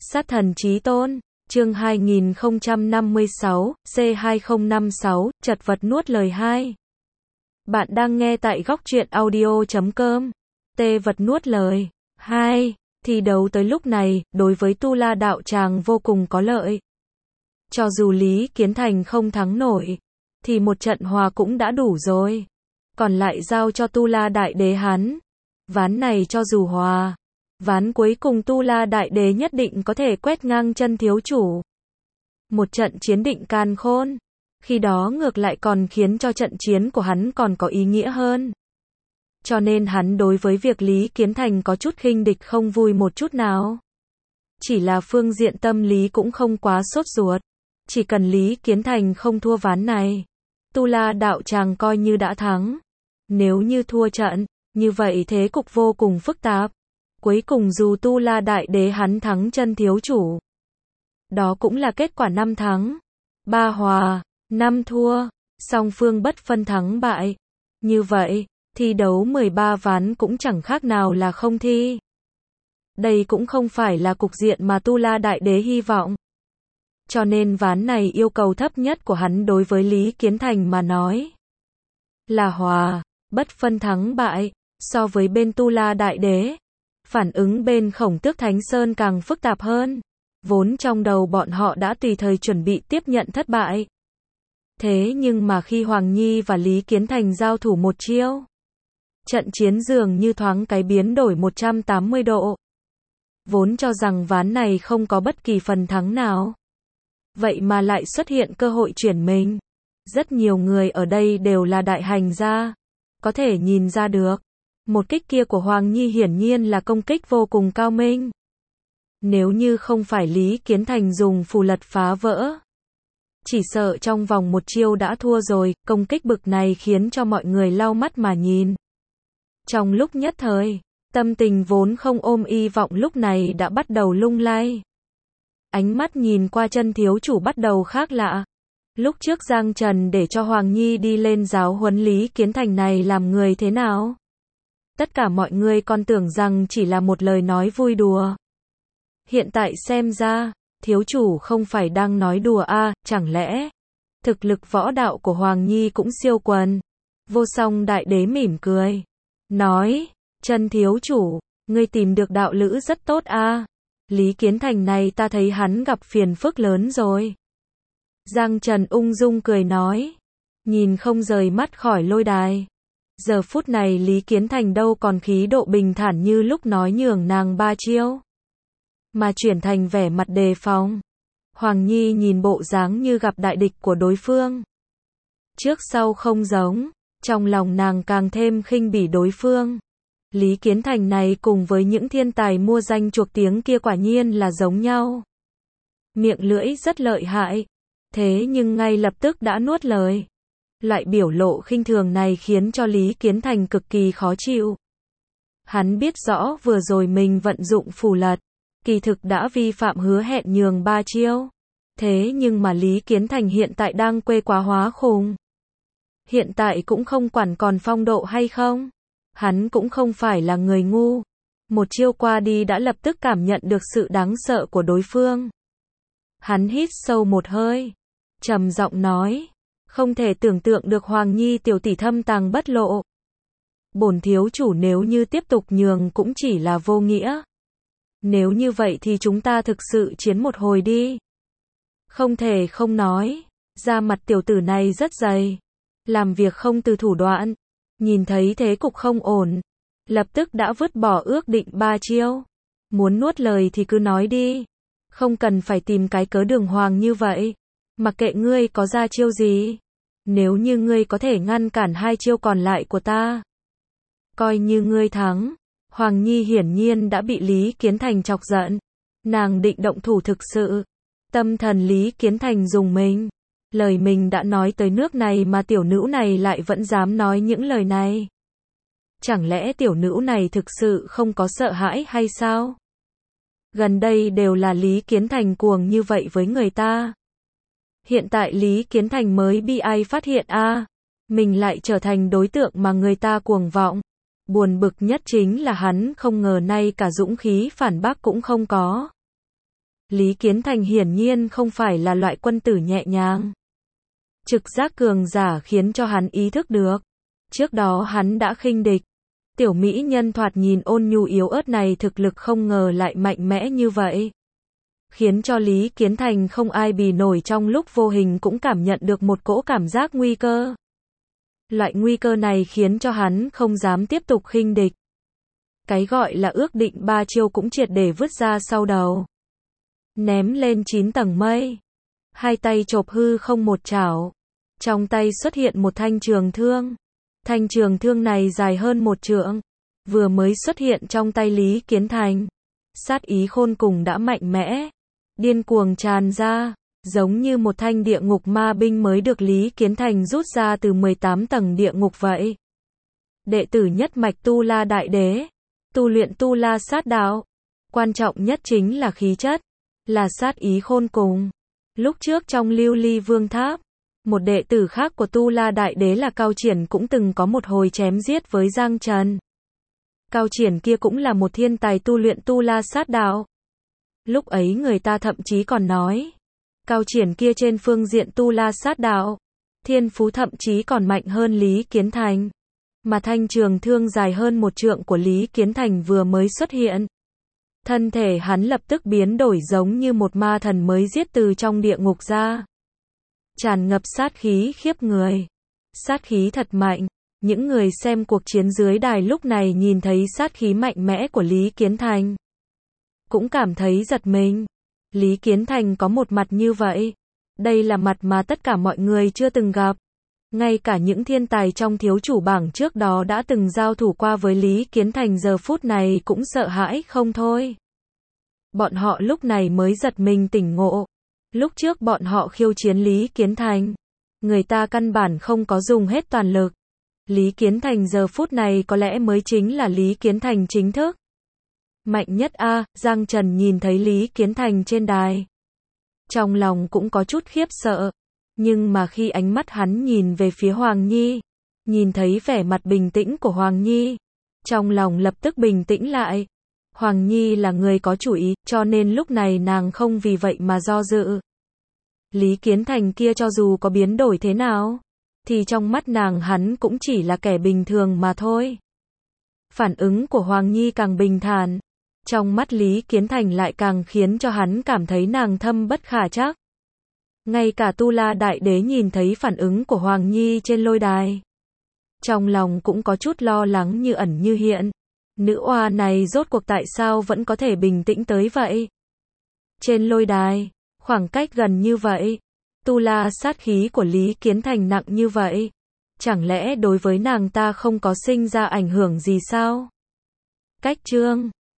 Sát thần chí tôn, chương 2056, C2056, chật vật nuốt lời 2. Bạn đang nghe tại góc truyện audio.com. Tê vật nuốt lời 2. Thi đấu tới lúc này, đối với Tu La đạo tràng vô cùng có lợi. Cho dù Lý Kiến Thành không thắng nổi, thì một trận hòa cũng đã đủ rồi. Còn lại giao cho Tu La đại đế hắn. Ván này cho dù hòa, ván cuối cùng Tu La đại đế nhất định có thể quét ngang chân thiếu chủ. Một trận chiến định càn khôn. Khi đó ngược lại còn khiến cho trận chiến của hắn còn có ý nghĩa hơn. Cho nên hắn đối với việc Lý Kiến Thành có chút khinh địch không vui một chút nào. Chỉ là phương diện tâm lý cũng không quá sốt ruột. Chỉ cần Lý Kiến Thành không thua ván này, Tu La đạo tràng coi như đã thắng. Nếu như thua trận, như vậy thế cục vô cùng phức tạp. Cuối cùng dù Tu La đại đế hắn thắng chân thiếu chủ, đó cũng là kết quả 5 thắng, 3 hòa, 5 thua, song phương bất phân thắng bại. Như vậy, thi đấu 13 ván cũng chẳng khác nào là không thi. Đây cũng không phải là cục diện mà Tu La đại đế hy vọng. Cho nên ván này yêu cầu thấp nhất của hắn đối với Lý Kiến Thành mà nói là hòa, bất phân thắng bại. So với bên Tu La đại đế, phản ứng bên Khổng Tước Thánh Sơn càng phức tạp hơn. Vốn trong đầu bọn họ đã tùy thời chuẩn bị tiếp nhận thất bại. Thế nhưng mà khi Hoàng Nhi và Lý Kiến Thành giao thủ một chiêu, trận chiến dường như thoáng cái biến đổi 180 độ. Vốn cho rằng ván này không có bất kỳ phần thắng nào, vậy mà lại xuất hiện cơ hội chuyển mình. Rất nhiều người ở đây đều là đại hành gia, có thể nhìn ra được. Một kích kia của Hoàng Nhi hiển nhiên là công kích vô cùng cao minh. Nếu như không phải Lý Kiến Thành dùng phù lật phá vỡ, chỉ sợ trong vòng một chiêu đã thua rồi. Công kích bực này khiến cho mọi người lau mắt mà nhìn. Trong lúc nhất thời, tâm tình vốn không ôm hy vọng lúc này đã bắt đầu lung lay. Ánh mắt nhìn qua chân thiếu chủ bắt đầu khác lạ. Lúc trước Giang Trần để cho Hoàng Nhi đi lên giáo huấn Lý Kiến Thành này làm người thế nào? Tất cả mọi người còn tưởng rằng chỉ là một lời nói vui đùa. Hiện tại xem ra, thiếu chủ không phải đang nói đùa à, chẳng lẽ thực lực võ đạo của Hoàng Nhi cũng siêu quần. Vô Song đại đế mỉm cười, nói, chân thiếu chủ, ngươi tìm được đạo lữ rất tốt à. Lý Kiến Thành này ta thấy hắn gặp phiền phức lớn rồi. Giang Trần ung dung cười nói, nhìn không rời mắt khỏi lôi đài. Giờ phút này Lý Kiến Thành đâu còn khí độ bình thản như lúc nói nhường nàng 3 chiêu, mà chuyển thành vẻ mặt đề phòng. Hoàng Nhi nhìn bộ dáng như gặp đại địch của đối phương. Trước sau không giống, trong lòng nàng càng thêm khinh bỉ đối phương. Lý Kiến Thành này cùng với những thiên tài mua danh chuộc tiếng kia quả nhiên là giống nhau. Miệng lưỡi rất lợi hại, thế nhưng ngay lập tức đã nuốt lời. Loại biểu lộ khinh thường này khiến cho Lý Kiến Thành cực kỳ khó chịu. Hắn biết rõ vừa rồi mình vận dụng phù lật, kỳ thực đã vi phạm hứa hẹn nhường 3 chiêu. Thế nhưng mà Lý Kiến Thành hiện tại đang quê quá hóa khùng. Hiện tại cũng không quản còn phong độ hay không. Hắn cũng không phải là người ngu. Một chiêu qua đi đã lập tức cảm nhận được sự đáng sợ của đối phương. Hắn hít sâu một hơi, trầm giọng nói, không thể tưởng tượng được Hoàng Nhi tiểu tỷ thâm tàng bất lộ. Bổn thiếu chủ nếu như tiếp tục nhường cũng chỉ là vô nghĩa. Nếu như vậy thì chúng ta thực sự chiến một hồi đi. Không thể không nói, da mặt tiểu tử này rất dày, làm việc không từ thủ đoạn. Nhìn thấy thế cục không ổn, lập tức đã vứt bỏ ước định 3 chiêu. Muốn nuốt lời thì cứ nói đi, không cần phải tìm cái cớ đường hoàng như vậy. Mặc kệ ngươi có ra chiêu gì, nếu như ngươi có thể ngăn cản 2 chiêu còn lại của ta, coi như ngươi thắng. Hoàng Nhi hiển nhiên đã bị Lý Kiến Thành chọc giận. Nàng định động thủ thực sự. Tâm thần Lý Kiến Thành dùng mình. Lời mình đã nói tới nước này mà tiểu nữ này lại vẫn dám nói những lời này. Chẳng lẽ tiểu nữ này thực sự không có sợ hãi hay sao? Gần đây đều là Lý Kiến Thành cuồng như vậy với người ta. Hiện tại Lý Kiến Thành mới bị ai phát hiện à, mình lại trở thành đối tượng mà người ta cuồng vọng. Buồn bực nhất chính là hắn không ngờ nay cả dũng khí phản bác cũng không có. Lý Kiến Thành hiển nhiên không phải là loại quân tử nhẹ nhàng. Trực giác cường giả khiến cho hắn ý thức được. Trước đó hắn đã khinh địch. Tiểu mỹ nhân thoạt nhìn ôn nhu yếu ớt này thực lực không ngờ lại mạnh mẽ như vậy. Khiến cho Lý Kiến Thành không ai bì nổi, trong lúc vô hình cũng cảm nhận được một cỗ cảm giác nguy cơ. Loại nguy cơ này khiến cho hắn không dám tiếp tục khinh địch. Cái gọi là ước định 3 chiêu cũng triệt để vứt ra sau đầu. Ném lên 9 tầng mây. Hai tay chộp hư không một chảo. Trong tay xuất hiện một thanh trường thương. Thanh trường thương này dài hơn 1 trượng. Vừa mới xuất hiện trong tay Lý Kiến Thành. Sát ý khôn cùng đã mạnh mẽ. Điên cuồng tràn ra. Giống như một thanh địa ngục ma binh mới được Lý Kiến Thành rút ra từ 18 tầng địa ngục vậy. Đệ tử nhất mạch Tu La Đại Đế. Tu luyện Tu La sát đạo. Quan trọng nhất chính là khí chất. Là sát ý khôn cùng. Lúc trước trong Lưu Ly Vương Tháp, một đệ tử khác của Tu La Đại Đế là Cao Triển cũng từng có một hồi chém giết với Giang Trần. Cao Triển kia cũng là một thiên tài tu luyện Tu La sát đạo. Lúc ấy người ta thậm chí còn nói, Cao Triển kia trên phương diện Tu La sát đạo, thiên phú thậm chí còn mạnh hơn Lý Kiến Thành. Mà thanh trường thương dài hơn 1 trượng của Lý Kiến Thành vừa mới xuất hiện. Thân thể hắn lập tức biến đổi giống như một ma thần mới giết từ trong địa ngục ra. Tràn ngập sát khí khiếp người. Sát khí thật mạnh. Những người xem cuộc chiến dưới đài lúc này nhìn thấy sát khí mạnh mẽ của Lý Kiến Thành. Cũng cảm thấy giật mình. Lý Kiến Thành có một mặt như vậy. Đây là mặt mà tất cả mọi người chưa từng gặp. Ngay cả những thiên tài trong thiếu chủ bảng trước đó đã từng giao thủ qua với Lý Kiến Thành giờ phút này cũng sợ hãi không thôi. Bọn họ lúc này mới giật mình tỉnh ngộ. Lúc trước bọn họ khiêu chiến Lý Kiến Thành. Người ta căn bản không có dùng hết toàn lực. Lý Kiến Thành giờ phút này có lẽ mới chính là Lý Kiến Thành chính thức. Mạnh nhất a, Giang Trần nhìn thấy Lý Kiến Thành trên đài. Trong lòng cũng có chút khiếp sợ. Nhưng mà khi ánh mắt hắn nhìn về phía Hoàng Nhi, nhìn thấy vẻ mặt bình tĩnh của Hoàng Nhi, trong lòng lập tức bình tĩnh lại. Hoàng Nhi là người có chủ ý, cho nên lúc này nàng không vì vậy mà do dự. Lý Kiến Thành kia cho dù có biến đổi thế nào, thì trong mắt nàng hắn cũng chỉ là kẻ bình thường mà thôi. Phản ứng của Hoàng Nhi càng bình thản, trong mắt Lý Kiến Thành lại càng khiến cho hắn cảm thấy nàng thâm bất khả trắc. Ngay cả Tu La Đại Đế nhìn thấy phản ứng của Hoàng Nhi trên lôi đài, trong lòng cũng có chút lo lắng như ẩn như hiện. Nữ oa này rốt cuộc tại sao vẫn có thể bình tĩnh tới vậy? Trên lôi đài, khoảng cách gần như vậy, Tu La sát khí của Lý Kiến Thành nặng như vậy, chẳng lẽ đối với nàng ta không có sinh ra ảnh hưởng gì sao? Cách chương